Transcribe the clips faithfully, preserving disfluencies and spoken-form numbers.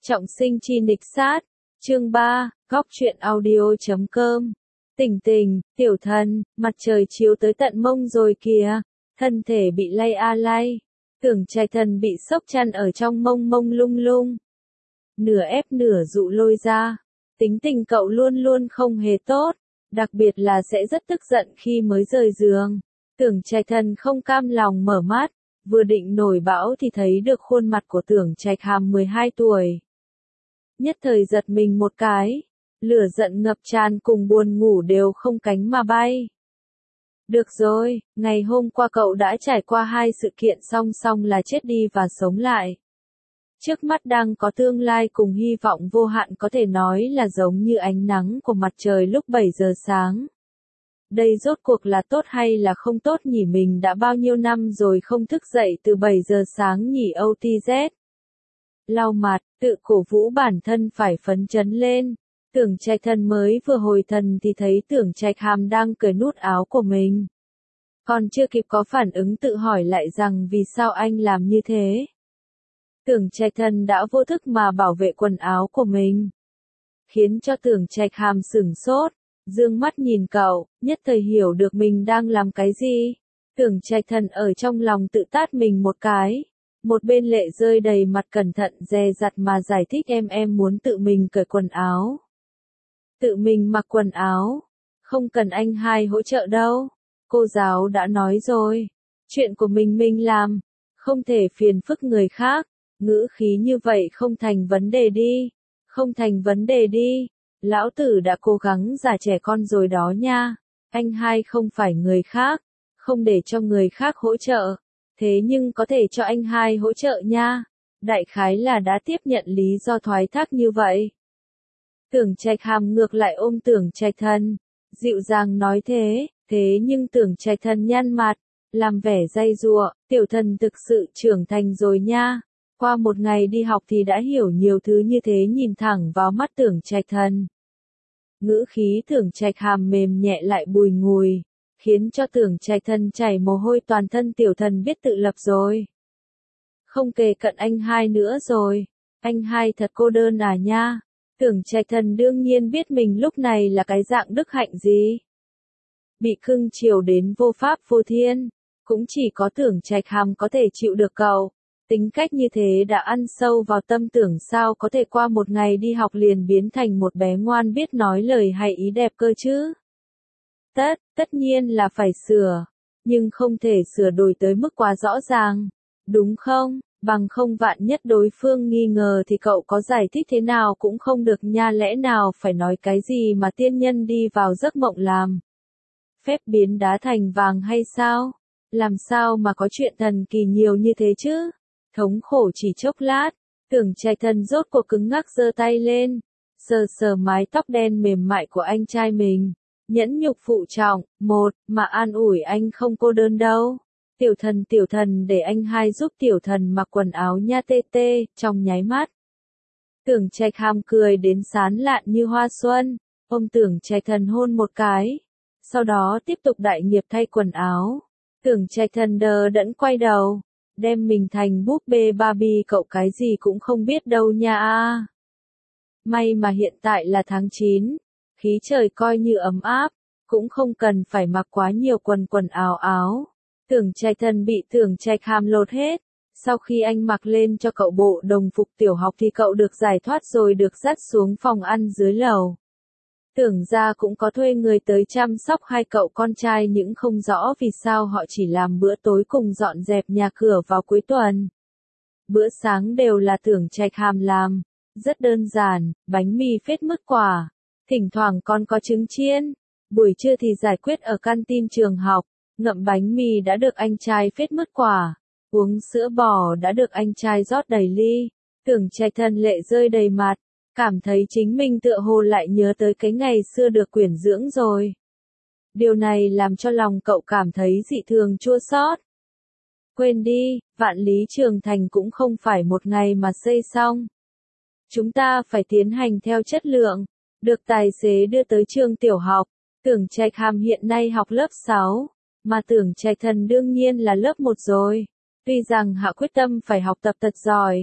Trọng sinh chi nghịch sát, chương ba, góc truyện audio.com. Tỉnh tỉnh, tiểu thần, mặt trời chiếu tới tận mông rồi kìa, thân thể bị lay a lay, tưởng trai thần bị sốc chăn ở trong mông mông lung lung. Nửa ép nửa dụ lôi ra, tính tình cậu luôn luôn không hề tốt, đặc biệt là sẽ rất tức giận khi mới rời giường. Tưởng trai thần không cam lòng mở mắt, vừa định nổi bão thì thấy được khuôn mặt của tưởng trạch hàm mười hai tuổi. Nhất thời giật mình một cái, lửa giận ngập tràn cùng buồn ngủ đều không cánh mà bay. Được rồi, ngày hôm qua cậu đã trải qua hai sự kiện song song là chết đi và sống lại. Trước mắt đang có tương lai cùng hy vọng vô hạn, có thể nói là giống như ánh nắng của mặt trời lúc bảy giờ sáng. Đây rốt cuộc là tốt hay là không tốt nhỉ? Mình đã bao nhiêu năm rồi không thức dậy từ bảy giờ sáng nhỉ? ô tê zét. Lau mặt, tự cổ vũ bản thân phải phấn chấn lên. Tưởng trạch thần mới vừa hồi thần thì thấy tưởng trạch hàm đang cởi nút áo của mình. Còn chưa kịp có phản ứng tự hỏi lại rằng vì sao anh làm như thế. Tưởng trạch thần đã vô thức mà bảo vệ quần áo của mình. Khiến cho tưởng trạch hàm sửng sốt, dương mắt nhìn cậu, nhất thời hiểu được mình đang làm cái gì. Tưởng trạch thần ở trong lòng tự tát mình một cái. Một bên lệ rơi đầy mặt cẩn thận dè dặt mà giải thích em em muốn tự mình cởi quần áo. Tự mình mặc quần áo. Không cần anh hai hỗ trợ đâu. Cô giáo đã nói rồi. Chuyện của mình mình làm. Không thể phiền phức người khác. Ngữ khí như vậy không thành vấn đề đi. Không thành vấn đề đi. Lão tử đã cố gắng giả trẻ con rồi đó nha. Anh hai không phải người khác. Không để cho người khác hỗ trợ. Thế nhưng có thể cho anh hai hỗ trợ nha. Đại khái là đã tiếp nhận lý do thoái thác như vậy. Tưởng trạch hàm ngược lại ôm tưởng trạch thần. Dịu dàng nói thế, thế nhưng tưởng trạch thần nhăn mặt, làm vẻ dây dùa, tiểu thần thực sự trưởng thành rồi nha. Qua một ngày đi học thì đã hiểu nhiều thứ như thế, nhìn thẳng vào mắt tưởng trạch thần. Ngữ khí tưởng trạch hàm mềm nhẹ lại bùi ngùi. Khiến cho tưởng trạch thần chảy mồ hôi toàn thân, tiểu thần biết tự lập rồi. Không kề cận anh hai nữa rồi. Anh hai thật cô đơn à nha. Tưởng trạch thần đương nhiên biết mình lúc này là cái dạng đức hạnh gì. Bị cưng chiều đến vô pháp vô thiên. Cũng chỉ có tưởng trạch hàm có thể chịu được cậu. Tính cách như thế đã ăn sâu vào tâm tưởng, sao có thể qua một ngày đi học liền biến thành một bé ngoan biết nói lời hay ý đẹp cơ chứ. Tất, tất nhiên là phải sửa, nhưng không thể sửa đổi tới mức quá rõ ràng, đúng không? Bằng không vạn nhất đối phương nghi ngờ thì cậu có giải thích thế nào cũng không được nha, lẽ nào phải nói cái gì mà tiên nhân đi vào giấc mộng làm? Phép biến đá thành vàng hay sao? Làm sao mà có chuyện thần kỳ nhiều như thế chứ? Thống khổ chỉ chốc lát, tưởng trạch thần rốt cuộc cứng ngắc giơ tay lên, sờ sờ mái tóc đen mềm mại của anh trai mình. Nhẫn nhục phụ trọng, một, mà an ủi anh không cô đơn đâu. Tiểu thần tiểu thần để anh hai giúp tiểu thần mặc quần áo nha tê tê, trong nháy mắt. Tưởng trạch hàm cười đến sán lạn như hoa xuân, ôm tưởng trạch thần hôn một cái. Sau đó tiếp tục đại nghiệp thay quần áo. Tưởng trạch thần đờ đẫn quay đầu, đem mình thành búp bê Barbie, cậu cái gì cũng không biết đâu nha a. May mà hiện tại là tháng chín. Khí trời coi như ấm áp, cũng không cần phải mặc quá nhiều quần quần áo áo. Tưởng trạch thần bị tưởng trạch hàm lột hết. Sau khi anh mặc lên cho cậu bộ đồng phục tiểu học thì cậu được giải thoát rồi được dắt xuống phòng ăn dưới lầu. Tưởng ra cũng có thuê người tới chăm sóc hai cậu con trai, nhưng không rõ vì sao họ chỉ làm bữa tối cùng dọn dẹp nhà cửa vào cuối tuần. Bữa sáng đều là tưởng trạch hàm làm, rất đơn giản, bánh mì phết mứt quả. Thỉnh thoảng còn có trứng chiên. Buổi trưa thì giải quyết ở canteen trường học. Ngậm bánh mì đã được anh trai phết mứt quả. Uống sữa bò đã được anh trai rót đầy ly. Tưởng trạch thần lệ rơi đầy mặt. Cảm thấy chính mình tựa hồ lại nhớ tới cái ngày xưa được quyển dưỡng rồi. Điều này làm cho lòng cậu cảm thấy dị thường chua xót. Quên đi, vạn lý trường thành cũng không phải một ngày mà xây xong. Chúng ta phải tiến hành theo chất lượng. Được tài xế đưa tới trường tiểu học. Tưởng trạch hàm hiện nay học lớp sáu, mà tưởng trạch thần đương nhiên là lớp một rồi. Tuy rằng hạ quyết tâm phải học tập thật giỏi,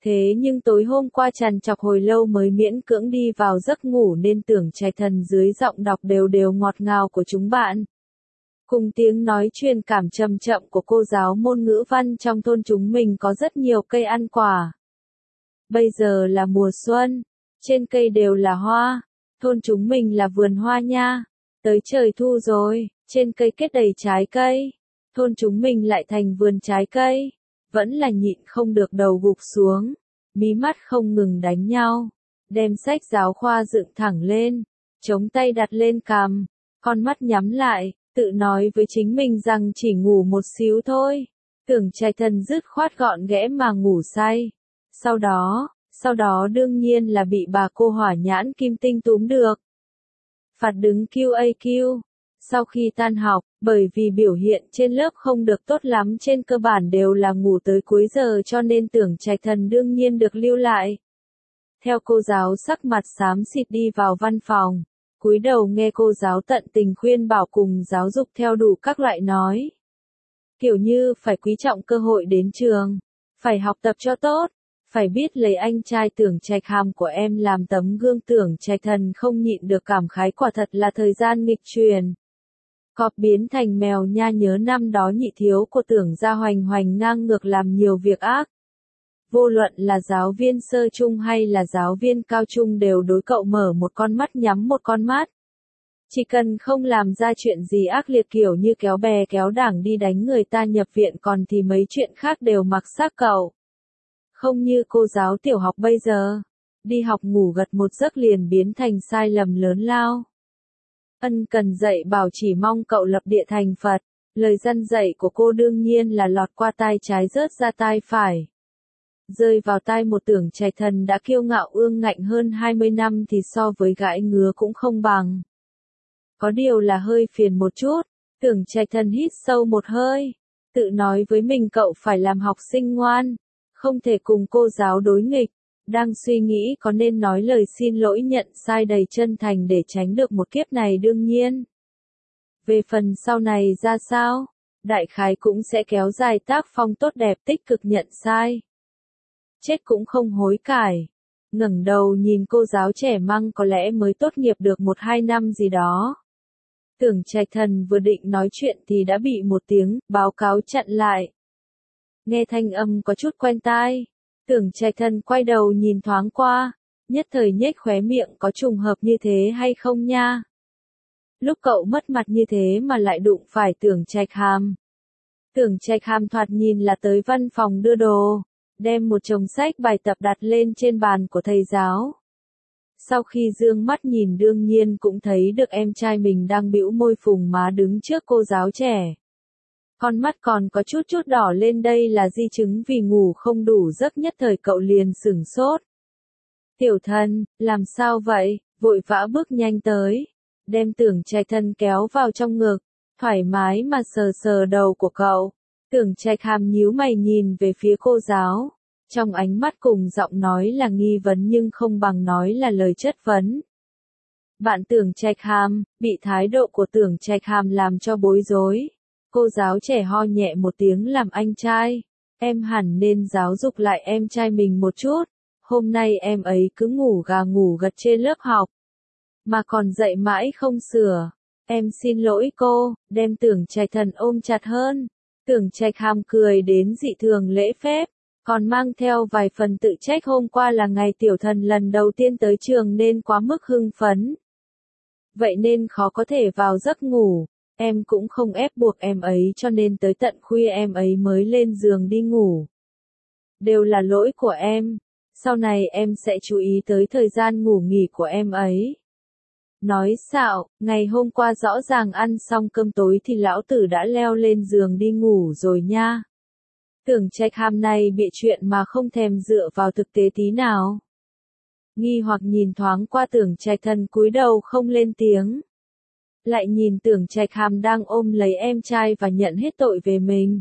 Thế nhưng tối hôm qua trằn trọc hồi lâu mới miễn cưỡng đi vào giấc ngủ nên Tưởng Trạch Thần dưới giọng đọc đều đều ngọt ngào của chúng bạn. Cùng tiếng nói truyền cảm trầm chậm của cô giáo môn ngữ văn trong thôn chúng mình có rất nhiều cây ăn quả. Bây giờ là mùa xuân, trên cây đều là hoa, thôn chúng mình là vườn hoa nha. Tới trời thu rồi, trên cây kết đầy trái cây, thôn chúng mình lại thành vườn trái cây. Vẫn là nhịn không được đầu gục xuống, mí mắt không ngừng đánh nhau, đem sách giáo khoa dựng thẳng lên, chống tay đặt lên cằm, con mắt nhắm lại, tự nói với chính mình rằng chỉ ngủ một xíu thôi. Tưởng Trạch Thần dứt khoát gọn ghẽ mà ngủ say. Sau đó, sau đó đương nhiên là bị bà cô Hỏa Nhãn Kim Tinh túm được. Phạt đứng Q A Q. Sau khi tan học, bởi vì biểu hiện trên lớp không được tốt lắm trên cơ bản đều là ngủ tới cuối giờ cho nên Tưởng Trạch Thần đương nhiên được lưu lại. Theo cô giáo sắc mặt xám xịt đi vào văn phòng, cúi đầu nghe cô giáo tận tình khuyên bảo cùng giáo dục theo đủ các loại nói. Kiểu như phải quý trọng cơ hội đến trường, phải học tập cho tốt, phải biết lấy anh trai Tưởng Trạch Hàm của em làm tấm gương. Tưởng Trạch Thần không nhịn được cảm khái quả thật là thời gian nghịch truyền. Cọp biến thành mèo nha, nhớ năm đó nhị thiếu của Tưởng gia hoành hoành ngang ngược làm nhiều việc ác. Vô luận là giáo viên sơ trung hay là giáo viên cao trung đều đối cậu mở một con mắt nhắm một con mắt. Chỉ cần không làm ra chuyện gì ác liệt kiểu như kéo bè kéo đảng đi đánh người ta nhập viện còn thì mấy chuyện khác đều mặc xác cậu. Không như cô giáo tiểu học bây giờ, đi học ngủ gật một giấc liền biến thành sai lầm lớn lao. Ân cần dạy bảo chỉ mong cậu lập địa thành Phật, lời răn dạy của cô đương nhiên là lọt qua tai trái rớt ra tai phải. Rơi vào tai một Tưởng Trạch Thần đã kiêu ngạo ương ngạnh hơn hai mươi năm thì so với gãi ngứa cũng không bằng. Có điều là hơi phiền một chút, Tưởng Trạch Thần hít sâu một hơi, tự nói với mình cậu phải làm học sinh ngoan, không thể cùng cô giáo đối nghịch. Đang suy nghĩ có nên nói lời xin lỗi nhận sai đầy chân thành để tránh được một kiếp này đương nhiên. Về phần sau này ra sao, đại khái cũng sẽ kéo dài tác phong tốt đẹp tích cực nhận sai. Chết cũng không hối cải. Ngẩng đầu nhìn cô giáo trẻ măng có lẽ mới tốt nghiệp được một hai năm gì đó. Tưởng Trạch Thần vừa định nói chuyện thì đã bị một tiếng báo cáo chặn lại. Nghe thanh âm có chút quen tai. Tưởng Trạch Thần quay đầu nhìn thoáng qua, nhất thời nhếch khóe miệng, có trùng hợp như thế hay không nha? Lúc cậu mất mặt như thế mà lại đụng phải Tưởng Trạch Hàm. Tưởng Trạch Hàm thoạt nhìn là tới văn phòng đưa đồ, đem một chồng sách bài tập đặt lên trên bàn của thầy giáo. Sau khi dương mắt nhìn đương nhiên cũng thấy được em trai mình đang bĩu môi phùng má đứng trước cô giáo trẻ. Con mắt còn có chút chút đỏ lên, đây là di chứng vì ngủ không đủ giấc, nhất thời cậu liền sửng sốt. Tiểu Thần, làm sao vậy? Vội vã bước nhanh tới, đem Tưởng Trạch Thần kéo vào trong ngực, thoải mái mà sờ sờ đầu của cậu. Tưởng Trạch Hàm nhíu mày nhìn về phía cô giáo, trong ánh mắt cùng giọng nói là nghi vấn nhưng không bằng nói là lời chất vấn. Bạn Tưởng Trạch Hàm, bị thái độ của Tưởng Trạch Hàm làm cho bối rối. Cô giáo trẻ ho nhẹ một tiếng, làm anh trai, em hẳn nên giáo dục lại em trai mình một chút. Hôm nay em ấy cứ ngủ gà ngủ gật trên lớp học, mà còn dạy mãi không sửa. Em xin lỗi cô, đem Tưởng Trạch Thần ôm chặt hơn. Tưởng Trạch Hàm cười đến dị thường lễ phép, còn mang theo vài phần tự trách, hôm qua là ngày Tiểu Thần lần đầu tiên tới trường nên quá mức hưng phấn. Vậy nên khó có thể vào giấc ngủ. Em cũng không ép buộc em ấy cho nên tới tận khuya em ấy mới lên giường đi ngủ. Đều là lỗi của em. Sau này em sẽ chú ý tới thời gian ngủ nghỉ của em ấy. Nói xạo, ngày hôm qua rõ ràng ăn xong cơm tối thì lão tử đã leo lên giường đi ngủ rồi nha. Tưởng Trạch Hàm này bịa chuyện mà không thèm dựa vào thực tế tí nào. Nghi hoặc nhìn thoáng qua Tưởng Trạch Thần cúi đầu không lên tiếng. Lại nhìn Tưởng Trạch Hàm đang ôm lấy em trai và nhận hết tội về mình.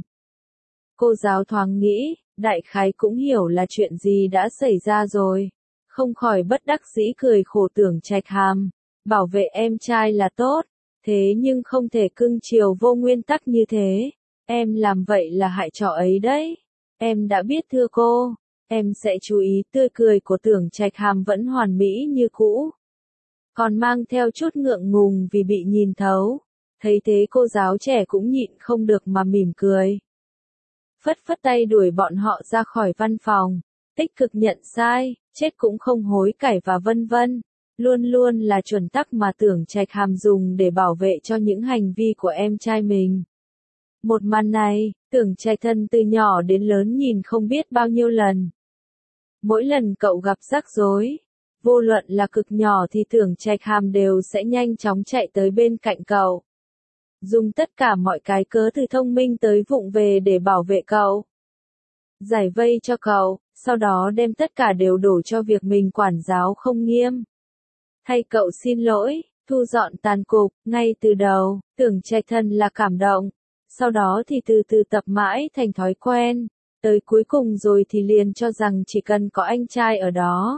Cô giáo thoáng nghĩ, đại khái cũng hiểu là chuyện gì đã xảy ra rồi. Không khỏi bất đắc dĩ cười khổ. Tưởng Trạch Hàm, bảo vệ em trai là tốt, thế nhưng không thể cưng chiều vô nguyên tắc như thế. Em làm vậy là hại trò ấy đấy. Em đã biết thưa cô. em sẽ chú ý tươi cười của Tưởng Trạch Hàm vẫn hoàn mỹ như cũ. Còn mang theo chút ngượng ngùng vì bị nhìn thấu. Thấy thế cô giáo trẻ cũng nhịn không được mà mỉm cười. Phất phất tay đuổi bọn họ ra khỏi văn phòng. Tích cực nhận sai, chết cũng không hối cải và vân vân. Luôn luôn là chuẩn tắc mà Tưởng Trạch Hàm dùng để bảo vệ cho những hành vi của em trai mình. Một màn này, Tưởng Trạch Thân từ nhỏ đến lớn nhìn không biết bao nhiêu lần. Mỗi lần cậu gặp rắc rối, vô luận là cực nhỏ thì Tưởng Trạch Hàm đều sẽ nhanh chóng chạy tới bên cạnh cậu. Dùng tất cả mọi cái cớ từ thông minh tới vụng về để bảo vệ cậu. Giải vây cho cậu, sau đó đem tất cả đều đổ cho việc mình quản giáo không nghiêm. Thay cậu xin lỗi, thu dọn tàn cục, ngay từ đầu, Tưởng Trạch Thân là cảm động. Sau đó thì từ từ tập mãi thành thói quen. Tới cuối cùng rồi thì liền cho rằng chỉ cần có anh trai ở đó.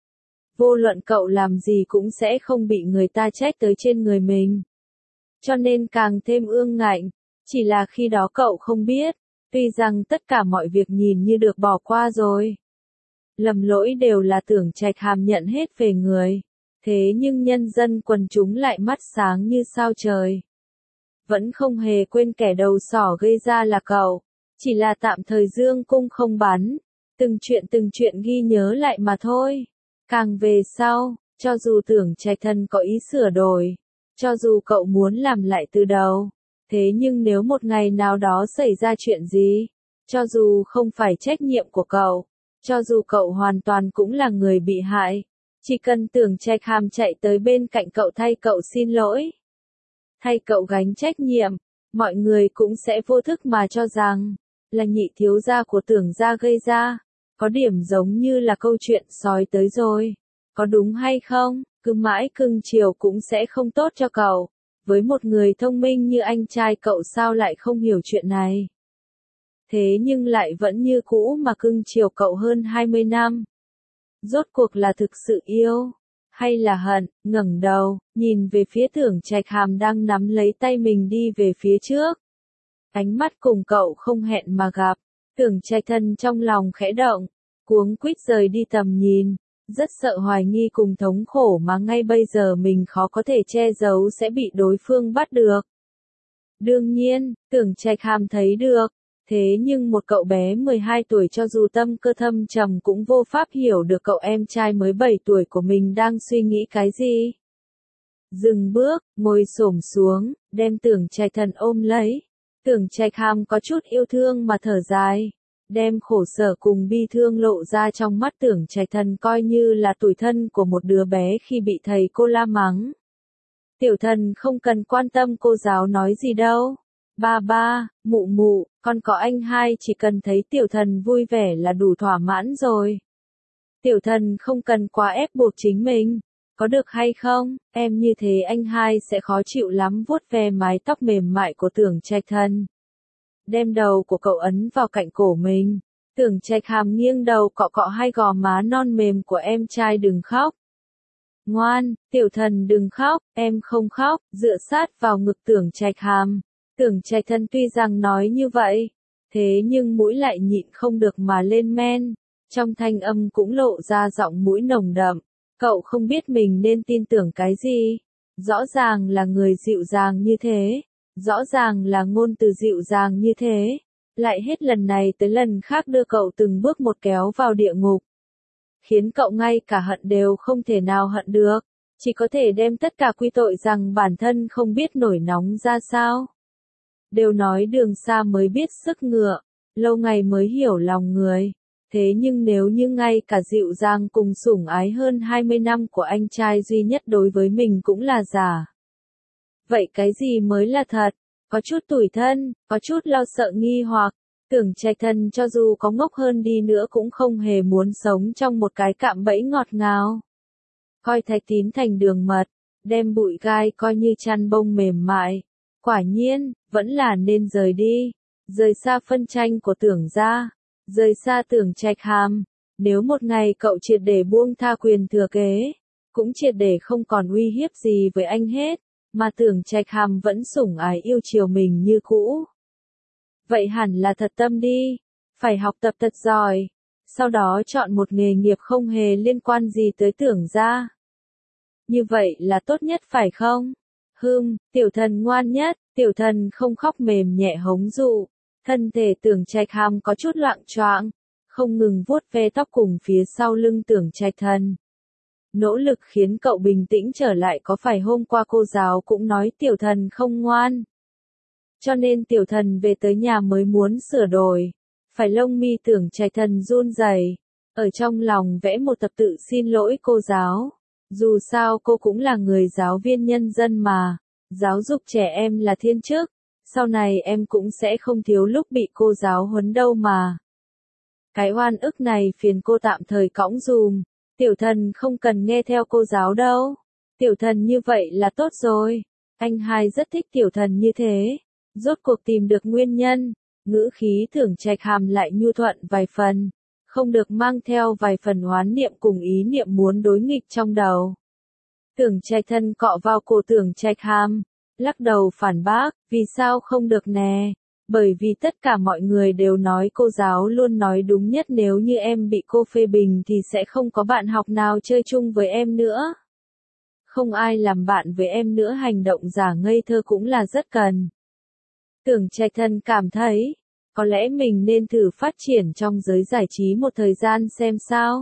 Vô luận cậu làm gì cũng sẽ không bị người ta trách tới trên người mình. Cho nên càng thêm ương ngạnh, chỉ là khi đó cậu không biết, tuy rằng tất cả mọi việc nhìn như được bỏ qua rồi. Lầm lỗi đều là Tưởng Trạch Hàm nhận hết về người, thế nhưng nhân dân quần chúng lại mắt sáng như sao trời. Vẫn không hề quên kẻ đầu sỏ gây ra là cậu, chỉ là tạm thời dương cung không bắn, từng chuyện từng chuyện ghi nhớ lại mà thôi. Càng về sau, cho dù Tưởng Trạch Thân có ý sửa đổi, cho dù cậu muốn làm lại từ đầu, thế nhưng nếu một ngày nào đó xảy ra chuyện gì, cho dù không phải trách nhiệm của cậu, cho dù cậu hoàn toàn cũng là người bị hại, chỉ cần Tưởng Trạch Hàm chạy tới bên cạnh cậu thay cậu xin lỗi, thay cậu gánh trách nhiệm, mọi người cũng sẽ vô thức mà cho rằng là nhị thiếu gia của Tưởng gia gây ra. Có điểm giống như là câu chuyện sói tới rồi. Có đúng hay không? Cứ mãi cưng chiều cũng sẽ không tốt cho cậu. Với một người thông minh như anh trai cậu sao lại không hiểu chuyện này? Thế nhưng lại vẫn như cũ mà cưng chiều cậu hơn hai mươi năm. Rốt cuộc là thực sự yêu, hay là hận? Ngẩng đầu, nhìn về phía Tưởng Trạch Hàm đang nắm lấy tay mình đi về phía trước. Ánh mắt cùng cậu không hẹn mà gặp. Tưởng Trạch Thân trong lòng khẽ động, cuống quýt rời đi tầm nhìn, rất sợ hoài nghi cùng thống khổ mà ngay bây giờ mình khó có thể che giấu sẽ bị đối phương bắt được. Đương nhiên, Tưởng Trạch Hàm thấy được, thế nhưng một cậu bé mười hai tuổi cho dù tâm cơ thâm trầm cũng vô pháp hiểu được cậu em trai mới bảy tuổi của mình đang suy nghĩ cái gì. Dừng bước, ngồi xổm xuống, đem Tưởng Trạch Thân ôm lấy. Tưởng Trạch Hàm có chút yêu thương mà thở dài, đem khổ sở cùng bi thương lộ ra trong mắt Tưởng Trạch Thân coi như là tủi thân của một đứa bé khi bị thầy cô la mắng. Tiểu Thần không cần quan tâm cô giáo nói gì đâu. Ba ba, mụ mụ, con có anh hai chỉ cần thấy Tiểu Thần vui vẻ là đủ thỏa mãn rồi. Tiểu Thần không cần quá ép buộc chính mình. Có được hay không, em như thế anh hai sẽ khó chịu lắm. Vuốt ve mái tóc mềm mại của Tưởng Trạch Thân. Đem đầu của cậu ấn vào cạnh cổ mình. Tưởng Trạch Hàm nghiêng đầu cọ cọ hai gò má non mềm của em trai. Đừng khóc. Ngoan, Tiểu Thần đừng khóc, em không khóc, dựa sát vào ngực Tưởng Trạch Hàm. Tưởng Trạch Thân tuy rằng nói như vậy, thế nhưng mũi lại nhịn không được mà lên men. Trong thanh âm cũng lộ ra giọng mũi nồng đậm. Cậu không biết mình nên tin tưởng cái gì. Rõ ràng là người dịu dàng như thế. Rõ ràng là ngôn từ dịu dàng như thế. Lại hết lần này tới lần khác đưa cậu từng bước một kéo vào địa ngục. Khiến cậu ngay cả hận đều không thể nào hận được. Chỉ có thể đem tất cả quy tội rằng bản thân không biết nổi nóng ra sao. Đều nói đường xa mới biết sức ngựa. Lâu ngày mới hiểu lòng người. Thế nhưng nếu như ngay cả dịu dàng cùng sủng ái hơn hai mươi năm của anh trai duy nhất đối với mình cũng là giả. Vậy cái gì mới là thật? Có chút tủi thân, có chút lo sợ nghi hoặc. Tưởng Trạch Thân cho dù có ngốc hơn đi nữa cũng không hề muốn sống trong một cái cạm bẫy ngọt ngào. Coi thạch tín thành đường mật, đem bụi gai coi như chăn bông mềm mại. Quả nhiên, vẫn là nên rời đi. Rời xa phân tranh của Tưởng gia. Rời xa Tưởng Trạch Hàm, nếu một ngày cậu triệt để buông tha quyền thừa kế, cũng triệt để không còn uy hiếp gì với anh hết, mà Tưởng Trạch Hàm vẫn sủng ái yêu chiều mình như cũ. Vậy hẳn là thật tâm đi, phải học tập thật giỏi, sau đó chọn một nghề nghiệp không hề liên quan gì tới Tưởng gia. Như vậy là tốt nhất phải không? Hừm, tiểu thần ngoan nhất, tiểu thần không khóc mềm nhẹ hống dụ. Thân thể Tưởng Trạch Hàm có chút loạng choạng, không ngừng vuốt ve tóc cùng phía sau lưng Tưởng Trạch Thần. Nỗ lực khiến cậu bình tĩnh trở lại, có phải hôm qua cô giáo cũng nói tiểu thần không ngoan. Cho nên tiểu thần về tới nhà mới muốn sửa đổi. Phải lông mi Tưởng Trạch Thần run rẩy, ở trong lòng vẽ một tập tự xin lỗi cô giáo. Dù sao cô cũng là người giáo viên nhân dân mà, giáo dục trẻ em là thiên chức, sau này em cũng sẽ không thiếu lúc bị cô giáo huấn đâu mà. Cái oan ức này phiền cô tạm thời cõng dùm, tiểu thần không cần nghe theo cô giáo đâu. Tiểu thần như vậy là tốt rồi, anh hai rất thích tiểu thần như thế. Rốt cuộc tìm được nguyên nhân, ngữ khí Tưởng Trạch Hàm lại nhu thuận vài phần, không được mang theo vài phần oán niệm cùng ý niệm muốn đối nghịch trong đầu. Tưởng Trạch Thần cọ vào cổ Tưởng Trạch Hàm, lắc đầu phản bác, vì sao không được nè? Bởi vì tất cả mọi người đều nói cô giáo luôn nói đúng nhất, nếu như em bị cô phê bình thì sẽ không có bạn học nào chơi chung với em nữa. Không ai làm bạn với em nữa, hành động giả ngây thơ cũng là rất cần. Tưởng Trạch Thần cảm thấy, có lẽ mình nên thử phát triển trong giới giải trí một thời gian xem sao.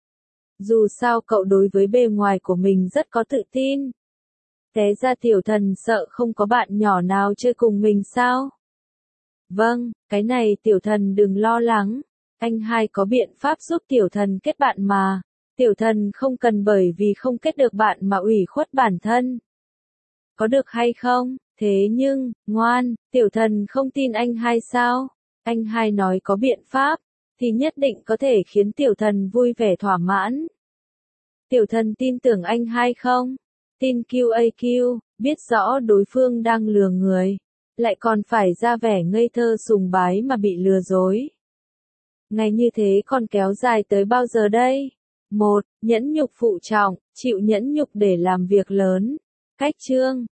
Dù sao cậu đối với bề ngoài của mình rất có tự tin. Té ra tiểu thần sợ không có bạn nhỏ nào chơi cùng mình sao? Vâng, cái này tiểu thần đừng lo lắng. Anh hai có biện pháp giúp tiểu thần kết bạn mà. Tiểu thần không cần bởi vì không kết được bạn mà ủy khuất bản thân. Có được hay không? Thế nhưng, ngoan, tiểu thần không tin anh hai sao? Anh hai nói có biện pháp, thì nhất định có thể khiến tiểu thần vui vẻ thỏa mãn. Tiểu thần tin tưởng anh hai không? Tin quy a quy, biết rõ đối phương đang lừa người, lại còn phải ra vẻ ngây thơ sùng bái mà bị lừa dối. Ngày như thế còn kéo dài tới bao giờ đây? Một, nhẫn nhục phụ trọng, chịu nhẫn nhục để làm việc lớn. Cách chương